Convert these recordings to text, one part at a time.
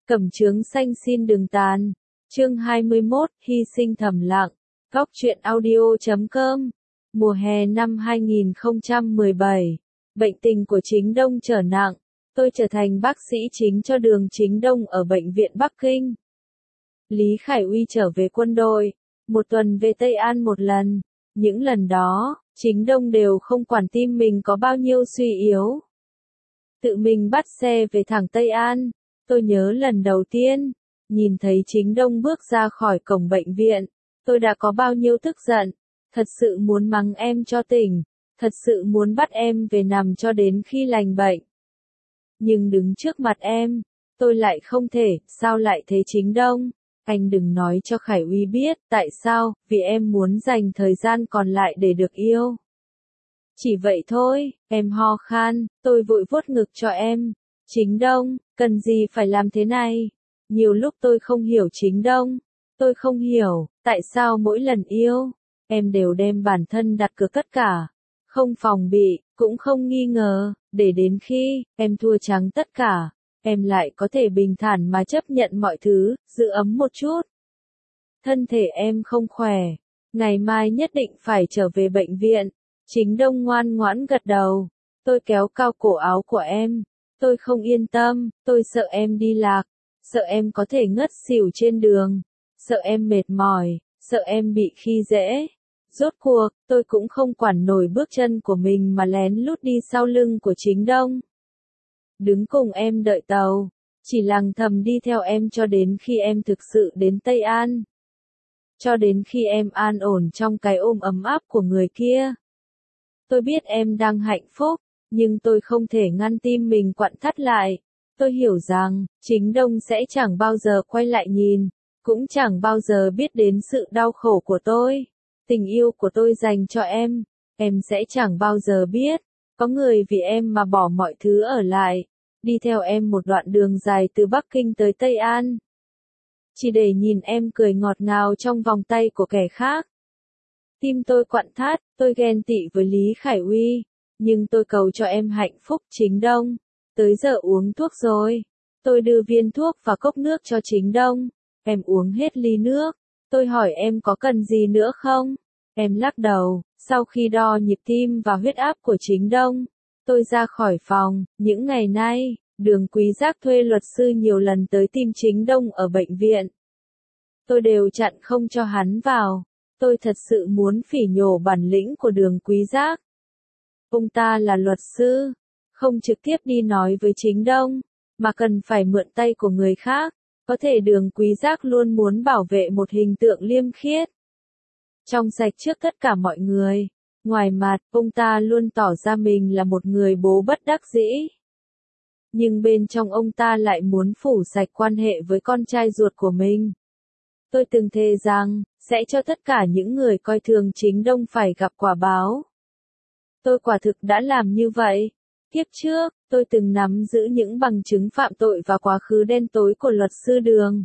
Cẩm chướng xanh xin đừng tàn. Chương 21, hy sinh thầm lặng. Góc truyện audio.com. Mùa hè năm 2017. Bệnh tình của Chính Đông trở nặng. Tôi trở thành bác sĩ chính cho Đường Chính Đông ở bệnh viện Bắc Kinh. Lý Khải Uy trở về quân đội. Một tuần về Tây An một lần. Những lần đó, Chính Đông đều không quản tim mình có bao nhiêu suy yếu. Tự mình bắt xe về thẳng Tây An. Tôi nhớ lần đầu tiên, nhìn thấy Chính Đông bước ra khỏi cổng bệnh viện, tôi đã có bao nhiêu tức giận, thật sự muốn mắng em cho tỉnh, thật sự muốn bắt em về nằm cho đến khi lành bệnh. Nhưng đứng trước mặt em, tôi lại không thể, sao lại thế Chính Đông? Anh đừng nói cho Khải Uy biết, tại sao, vì em muốn dành thời gian còn lại để được yêu. Chỉ vậy thôi, em ho khan, tôi vội vuốt ngực cho em. Chính Đông, cần gì phải làm thế này? Nhiều lúc tôi không hiểu Chính Đông. Tôi không hiểu, tại sao mỗi lần yêu, em đều đem bản thân đặt cược tất cả. Không phòng bị, cũng không nghi ngờ, để đến khi, em thua trắng tất cả, em lại có thể bình thản mà chấp nhận mọi thứ, giữ ấm một chút. Thân thể em không khỏe, ngày mai nhất định phải trở về bệnh viện. Chính Đông ngoan ngoãn gật đầu. Tôi kéo cao cổ áo của em. Tôi không yên tâm, tôi sợ em đi lạc, sợ em có thể ngất xỉu trên đường, sợ em mệt mỏi, sợ em bị khi dễ. Rốt cuộc, tôi cũng không quản nổi bước chân của mình mà lén lút đi sau lưng của Chính Đông. Đứng cùng em đợi tàu, chỉ lằng thầm đi theo em cho đến khi em thực sự đến Tây An. Cho đến khi em an ổn trong cái ôm ấm áp của người kia. Tôi biết em đang hạnh phúc. Nhưng tôi không thể ngăn tim mình quặn thắt lại. Tôi hiểu rằng, Chính Đông sẽ chẳng bao giờ quay lại nhìn, cũng chẳng bao giờ biết đến sự đau khổ của tôi. Tình yêu của tôi dành cho em sẽ chẳng bao giờ biết. Có người vì em mà bỏ mọi thứ ở lại, đi theo em một đoạn đường dài từ Bắc Kinh tới Tây An. Chỉ để nhìn em cười ngọt ngào trong vòng tay của kẻ khác. Tim tôi quặn thắt, tôi ghen tị với Lý Khải Uy. Nhưng tôi cầu cho em hạnh phúc Chính Đông. Tới giờ uống thuốc rồi. Tôi đưa viên thuốc và cốc nước cho Chính Đông. Em uống hết ly nước. Tôi hỏi em có cần gì nữa không? Em lắc đầu. Sau khi đo nhịp tim và huyết áp của Chính Đông, tôi ra khỏi phòng. Những ngày nay, Đường Quý Giác thuê luật sư nhiều lần tới tìm Chính Đông ở bệnh viện. Tôi đều chặn không cho hắn vào. Tôi thật sự muốn phỉ nhổ bản lĩnh của Đường Quý Giác. Ông ta là luật sư, không trực tiếp đi nói với Chính Đông, mà cần phải mượn tay của người khác. Có thể Đường Quý Giác luôn muốn bảo vệ một hình tượng liêm khiết, trong sạch trước tất cả mọi người. Ngoài mặt, ông ta luôn tỏ ra mình là một người bố bất đắc dĩ. Nhưng bên trong ông ta lại muốn phủ sạch quan hệ với con trai ruột của mình. Tôi từng thề rằng, sẽ cho tất cả những người coi thường Chính Đông phải gặp quả báo. Tôi quả thực đã làm như vậy. Kiếp trước, tôi từng nắm giữ những bằng chứng phạm tội và quá khứ đen tối của luật sư Đường.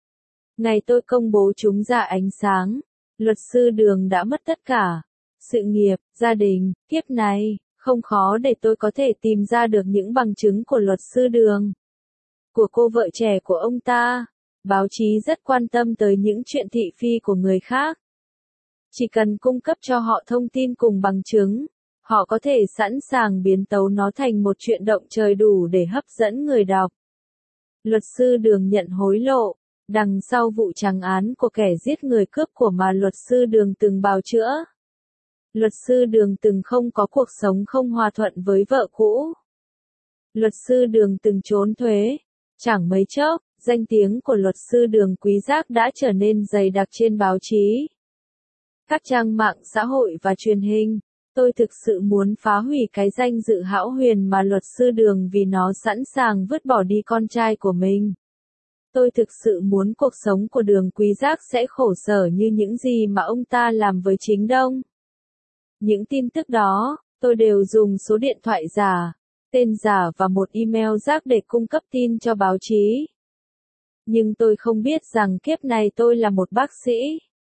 Ngày tôi công bố chúng ra ánh sáng, luật sư Đường đã mất tất cả. Sự nghiệp, gia đình, kiếp này, không khó để tôi có thể tìm ra được những bằng chứng của luật sư Đường. Của cô vợ trẻ của ông ta. Báo chí rất quan tâm tới những chuyện thị phi của người khác. Chỉ cần cung cấp cho họ thông tin cùng bằng chứng, họ có thể sẵn sàng biến tấu nó thành một chuyện động trời đủ để hấp dẫn người đọc. Luật sư Đường nhận hối lộ, đằng sau vụ trắng án của kẻ giết người cướp của mà luật sư Đường từng bào chữa. Luật sư Đường từng không có cuộc sống không hòa thuận với vợ cũ. Luật sư Đường từng trốn thuế. Chẳng mấy chốc, danh tiếng của luật sư Đường Quý Giác đã trở nên dày đặc trên báo chí, các trang mạng xã hội và truyền hình. Tôi thực sự muốn phá hủy cái danh dự hão huyền mà luật sư Đường vì nó sẵn sàng vứt bỏ đi con trai của mình. Tôi thực sự muốn cuộc sống của Đường Quý Giác sẽ khổ sở như những gì mà ông ta làm với Chính Đông. Những tin tức đó, tôi đều dùng số điện thoại giả, tên giả và một email rác để cung cấp tin cho báo chí. Nhưng tôi không biết rằng kiếp này tôi là một bác sĩ,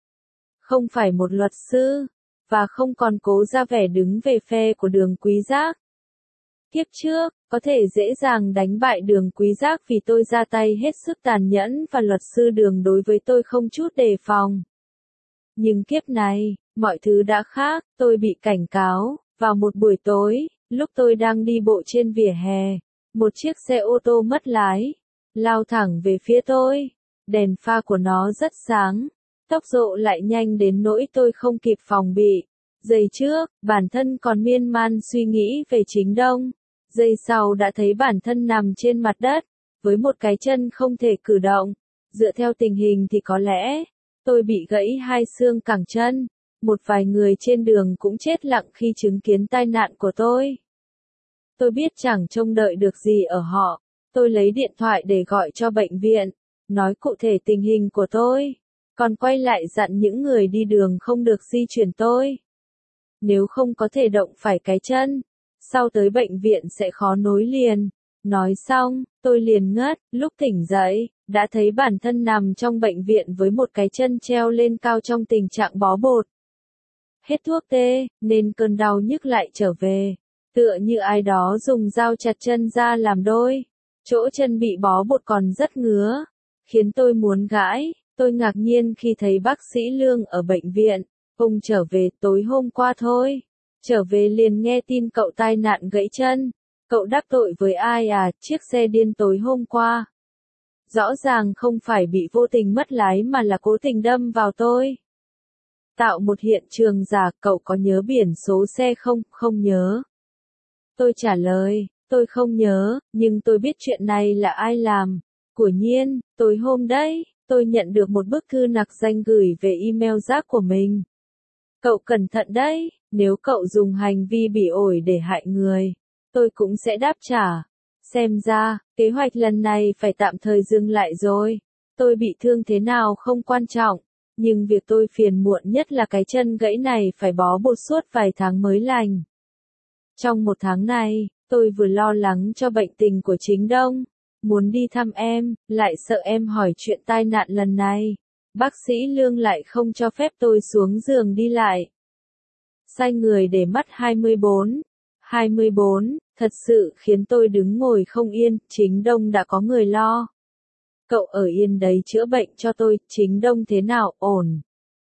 không phải một luật sư, và không còn cố ra vẻ đứng về phe của Đường Quý Giác. Kiếp trước, có thể dễ dàng đánh bại Đường Quý Giác vì tôi ra tay hết sức tàn nhẫn và luật sư Đường đối với tôi không chút đề phòng. Nhưng kiếp này, mọi thứ đã khác, tôi bị cảnh cáo. Vào một buổi tối, lúc tôi đang đi bộ trên vỉa hè, một chiếc xe ô tô mất lái, lao thẳng về phía tôi. Đèn pha của nó rất sáng, tốc độ lại nhanh đến nỗi tôi không kịp phòng bị. Giây trước, bản thân còn miên man suy nghĩ về Chính Đông. Giây sau đã thấy bản thân nằm trên mặt đất, với một cái chân không thể cử động. Dựa theo tình hình thì có lẽ, tôi bị gãy hai xương cẳng chân. Một vài người trên đường cũng chết lặng khi chứng kiến tai nạn của tôi. Tôi biết chẳng trông đợi được gì ở họ. Tôi lấy điện thoại để gọi cho bệnh viện, nói cụ thể tình hình của tôi, còn quay lại dặn những người đi đường không được di chuyển tôi. Nếu không có thể động phải cái chân, sau tới bệnh viện sẽ khó nối liền. Nói xong, tôi liền ngất, lúc tỉnh dậy, đã thấy bản thân nằm trong bệnh viện với một cái chân treo lên cao trong tình trạng bó bột. Hết thuốc tê, nên cơn đau nhức lại trở về, tựa như ai đó dùng dao chặt chân ra làm đôi. Chỗ chân bị bó bột còn rất ngứa, khiến tôi muốn gãi. Tôi ngạc nhiên khi thấy bác sĩ Lương ở bệnh viện. Ông trở về tối hôm qua thôi. Trở về liền nghe tin cậu tai nạn gãy chân. Cậu đắc tội với ai à, chiếc xe điên tối hôm qua. Rõ ràng không phải bị vô tình mất lái mà là cố tình đâm vào tôi. Tạo một hiện trường giả, cậu có nhớ biển số xe không? Không nhớ. Tôi trả lời, tôi không nhớ, nhưng tôi biết chuyện này là ai làm. Của Nhiên, tối hôm đấy, tôi nhận được một bức thư nặc danh gửi về email rác của mình. Cậu cẩn thận đấy, nếu cậu dùng hành vi bị ổi để hại người, tôi cũng sẽ đáp trả. Xem ra, kế hoạch lần này phải tạm thời dừng lại rồi. Tôi bị thương thế nào không quan trọng, nhưng việc tôi phiền muộn nhất là cái chân gãy này phải bó bột suốt vài tháng mới lành. Trong một tháng này, tôi vừa lo lắng cho bệnh tình của Chính Đông, muốn đi thăm em, lại sợ em hỏi chuyện tai nạn lần này. Bác sĩ Lương lại không cho phép tôi xuống giường đi lại. Sai người để mắt 24. 24, thật sự khiến tôi đứng ngồi không yên. Chính Đông đã có người lo. Cậu ở yên đấy chữa bệnh cho tôi. Chính Đông thế nào, ổn?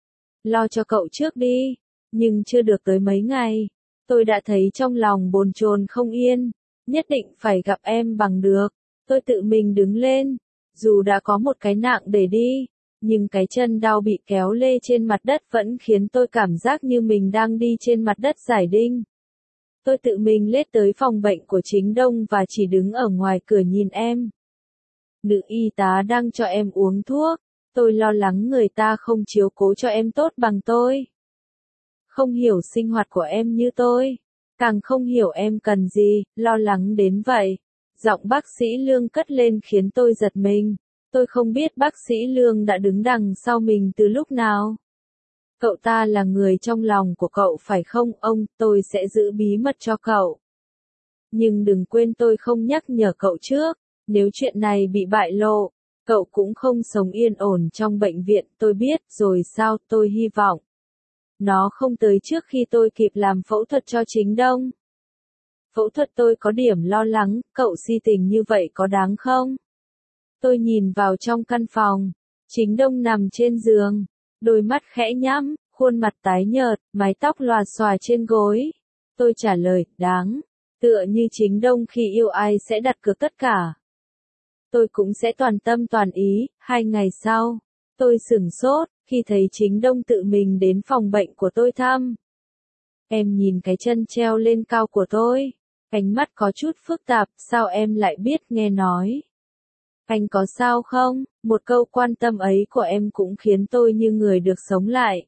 Lo cho cậu trước đi. Nhưng chưa được tới mấy ngày, tôi đã thấy trong lòng bồn chồn không yên. Nhất định phải gặp em bằng được. Tôi tự mình đứng lên. Dù đã có một cái nạng để đi, nhưng cái chân đau bị kéo lê trên mặt đất vẫn khiến tôi cảm giác như mình đang đi trên mặt đất giải đinh. Tôi tự mình lết tới phòng bệnh của Chính Đông và chỉ đứng ở ngoài cửa nhìn em. Nữ y tá đang cho em uống thuốc. Tôi lo lắng người ta không chiếu cố cho em tốt bằng tôi. Không hiểu sinh hoạt của em như tôi. Càng không hiểu em cần gì, lo lắng đến vậy. Giọng bác sĩ Lương cất lên khiến tôi giật mình. Tôi không biết bác sĩ Lương đã đứng đằng sau mình từ lúc nào. Cậu ta là người trong lòng của cậu phải không ông? Tôi sẽ giữ bí mật cho cậu. Nhưng đừng quên tôi không nhắc nhở cậu trước. Nếu chuyện này bị bại lộ, cậu cũng không sống yên ổn trong bệnh viện. Tôi biết rồi sao, tôi hy vọng nó không tới trước khi tôi kịp làm phẫu thuật cho Chính Đông. Phẫu thuật tôi có điểm lo lắng, cậu si tình như vậy có đáng không? Tôi nhìn vào trong căn phòng. Chính Đông nằm trên giường, đôi mắt khẽ nhắm, khuôn mặt tái nhợt, mái tóc lòa xòa trên gối. Tôi trả lời, đáng. Tựa như Chính Đông khi yêu ai sẽ đặt cược tất cả. Tôi cũng sẽ toàn tâm toàn ý. 2 ngày sau, tôi sửng sốt khi thấy Chính Đông tự mình đến phòng bệnh của tôi thăm. Em nhìn cái chân treo lên cao của tôi. Ánh mắt có chút phức tạp, sao em lại biết? Nghe nói anh có sao không? Một câu quan tâm ấy của em cũng khiến tôi như người được sống lại.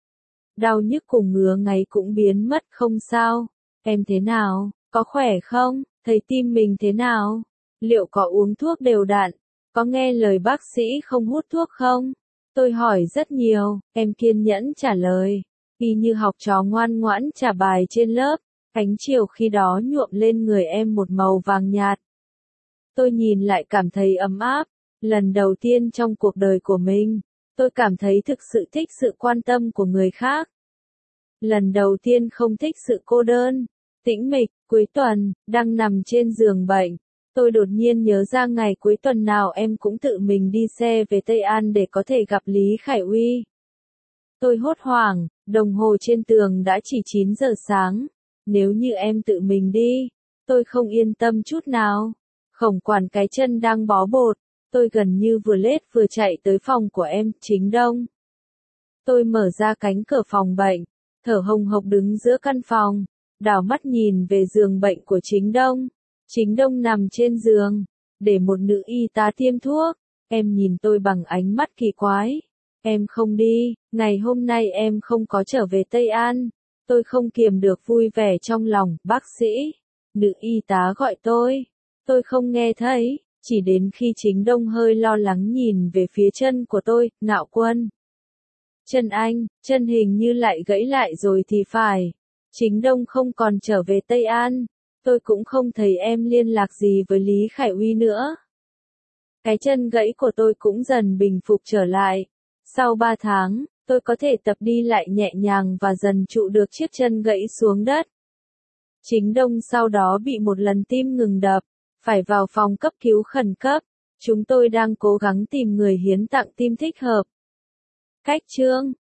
Đau nhức cùng ngứa ngáy cũng biến mất. Không sao. Em thế nào? Có khỏe không? Thấy tim mình thế nào? Liệu có uống thuốc đều đặn? Có nghe lời bác sĩ không hút thuốc không? Tôi hỏi rất nhiều. Em kiên nhẫn trả lời, y như học trò ngoan ngoãn trả bài trên lớp. Ánh chiều khi đó nhuộm lên người em một màu vàng nhạt. Tôi nhìn lại cảm thấy ấm áp. Lần đầu tiên trong cuộc đời của mình, tôi cảm thấy thực sự thích sự quan tâm của người khác. Lần đầu tiên không thích sự cô đơn. Tĩnh mịch, cuối tuần, đang nằm trên giường bệnh. Tôi đột nhiên nhớ ra ngày cuối tuần nào em cũng tự mình đi xe về Tây An để có thể gặp Lý Khải Uy. Tôi hốt hoảng, đồng hồ trên tường đã chỉ 9 giờ sáng. Nếu như em tự mình đi, tôi không yên tâm chút nào. Khổng quản cái chân đang bó bột, tôi gần như vừa lết vừa chạy tới phòng của em, Chính Đông. Tôi mở ra cánh cửa phòng bệnh, thở hồng hộc đứng giữa căn phòng, đảo mắt nhìn về giường bệnh của Chính Đông. Chính Đông nằm trên giường, để một nữ y tá tiêm thuốc. Em nhìn tôi bằng ánh mắt kỳ quái. Em không đi, ngày hôm nay em không có trở về Tây An. Tôi không kiềm được vui vẻ trong lòng, bác sĩ. Nữ y tá gọi tôi. Tôi không nghe thấy, chỉ đến khi Chính Đông hơi lo lắng nhìn về phía chân của tôi, Ngạo Quân. Chân anh, chân hình như lại gãy lại rồi thì phải. Chính Đông không còn trở về Tây An. Tôi cũng không thấy em liên lạc gì với Lý Khải Uy nữa. Cái chân gãy của tôi cũng dần bình phục trở lại. Sau 3 tháng, tôi có thể tập đi lại nhẹ nhàng và dần trụ được chiếc chân gãy xuống đất. Chính Đông sau đó bị một lần tim ngừng đập, phải vào phòng cấp cứu khẩn cấp. Chúng tôi đang cố gắng tìm người hiến tặng tim thích hợp. Cách chương